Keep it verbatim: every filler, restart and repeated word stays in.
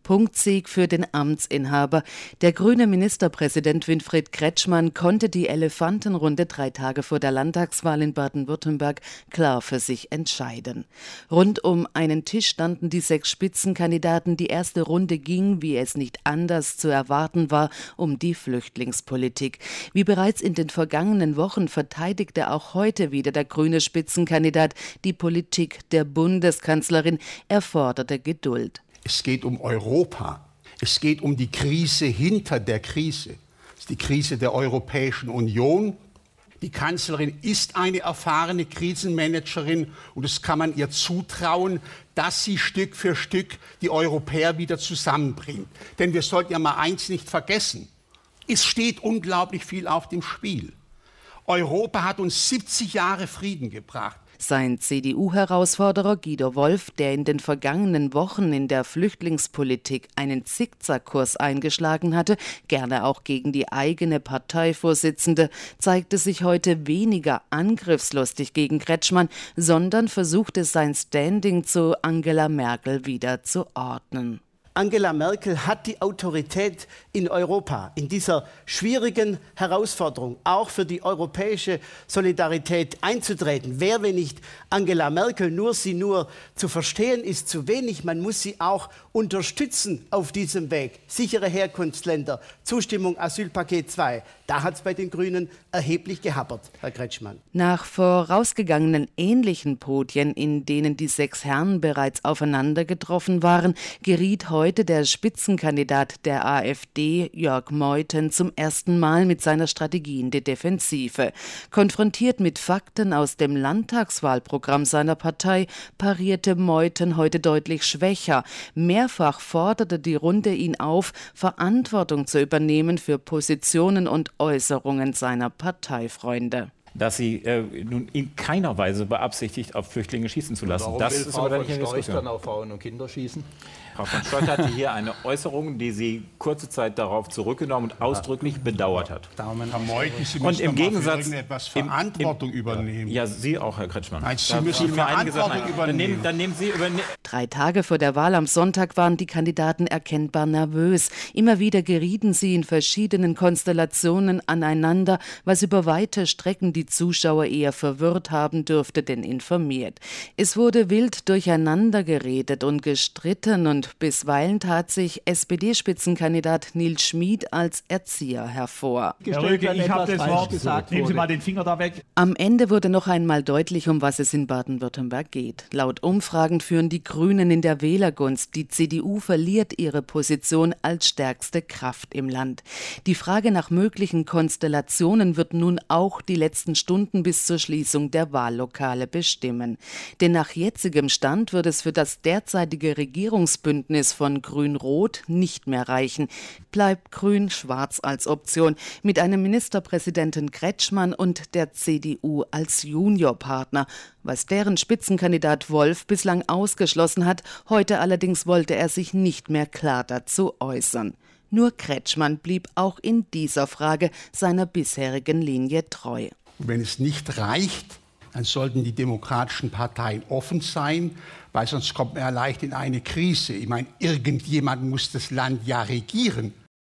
Punktsieg für den Amtsinhaber. Der grüne Ministerpräsident Winfried Kretschmann konnte die Elefantenrunde drei Tage vor der Landtagswahl in Baden-Württemberg klar für sich entscheiden. Rund um einen Tisch standen die sechs Spitzenkandidaten. Die erste Runde ging, wie es nicht anders zu erwarten war, um die Flüchtlingspolitik. Wie bereits in den vergangenen Wochen verteidigte auch heute wieder der grüne Spitzenkandidat die Politik der Bundeskanzlerin. Er forderte Geduld. Es geht um Europa. Es geht um die Krise hinter der Krise. Es ist die Krise der Europäischen Union. Die Kanzlerin ist eine erfahrene Krisenmanagerin und es kann man ihr zutrauen, dass sie Stück für Stück die Europäer wieder zusammenbringt. Denn wir sollten ja mal eins nicht vergessen. Es steht unglaublich viel auf dem Spiel. Europa hat uns siebzig Jahre Frieden gebracht. Sein C D U-Herausforderer Guido Wolf, der in den vergangenen Wochen in der Flüchtlingspolitik einen Zickzackkurs eingeschlagen hatte, gerne auch gegen die eigene Parteivorsitzende, zeigte sich heute weniger angriffslustig gegen Kretschmann, sondern versuchte sein Standing zu Angela Merkel wieder zu ordnen. Angela Merkel hat die Autorität in Europa, in dieser schwierigen Herausforderung, auch für die europäische Solidarität einzutreten. Wer, wenn nicht Angela Merkel, nur sie nur zu verstehen ist zu wenig. Man muss sie auch unterstützen auf diesem Weg. Sichere Herkunftsländer, Zustimmung Asylpaket zwei. Da hat es bei den Grünen erheblich gehappert, Herr Kretschmann. Nach vorausgegangenen ähnlichen Podien, in denen die sechs Herren bereits aufeinander getroffen waren, geriet heute der Spitzenkandidat der AfD, Jörg Meuthen, zum ersten Mal mit seiner Strategie in die Defensive. Konfrontiert mit Fakten aus dem Landtagswahlprogramm seiner Partei, parierte Meuthen heute deutlich schwächer. Mehrfach forderte die Runde ihn auf, Verantwortung zu übernehmen für Positionen und Äußerungen seiner Parteifreunde. Dass sie äh, nun in keiner Weise beabsichtigt, auf Flüchtlinge schießen zu lassen. Warum das will ist Frau aber von nicht eine Storch Diskussion. dann auf Frauen und Kinder schießen? Frau von Storch hatte hier eine Äußerung, die sie kurze Zeit darauf zurückgenommen und ausdrücklich bedauert hat. Herr Meuthen, Sie Und müssen im Gegensatz irgendetwas im- Verantwortung im, übernehmen. Ja, Sie auch, Herr Kretschmann. Nein, Sie Da müssen fiel mir einige Sachen Verantwortung ein. Dann nehmen, übernehmen. dann nehmen Sie über. Drei Tage vor der Wahl am Sonntag waren die Kandidaten erkennbar nervös. Immer wieder gerieten sie in verschiedenen Konstellationen aneinander, was über weite Strecken die Zuschauer eher verwirrt haben dürfte, denn informiert. Es wurde wild durcheinander geredet und gestritten und bisweilen tat sich S P D-Spitzenkandidat Nils Schmid als Erzieher hervor. Herr Röge, ich habe das Wort. Nehmen Sie mal den Finger da weg. Am Ende wurde noch einmal deutlich, um was es in Baden-Württemberg geht. Laut Umfragen führen die Grünen in der Wählergunst. Die C D U verliert ihre Position als stärkste Kraft im Land. Die Frage nach möglichen Konstellationen wird nun auch die letzten Stunden bis zur Schließung der Wahllokale bestimmen. Denn nach jetzigem Stand wird es für das derzeitige Regierungsbündnis von Grün-Rot nicht mehr reichen. Bleibt Grün-Schwarz als Option mit einem Ministerpräsidenten Kretschmann und der C D U als Juniorpartner, was deren Spitzenkandidat Wolf bislang ausgeschlossen hat. Heute allerdings wollte er sich nicht mehr klar dazu äußern. Nur Kretschmann blieb auch in dieser Frage seiner bisherigen Linie treu. Wenn es nicht reicht, dann sollten die demokratischen Parteien offen sein, weil sonst kommt man ja leicht in eine Krise. Ich meine, irgendjemand muss das Land ja regieren.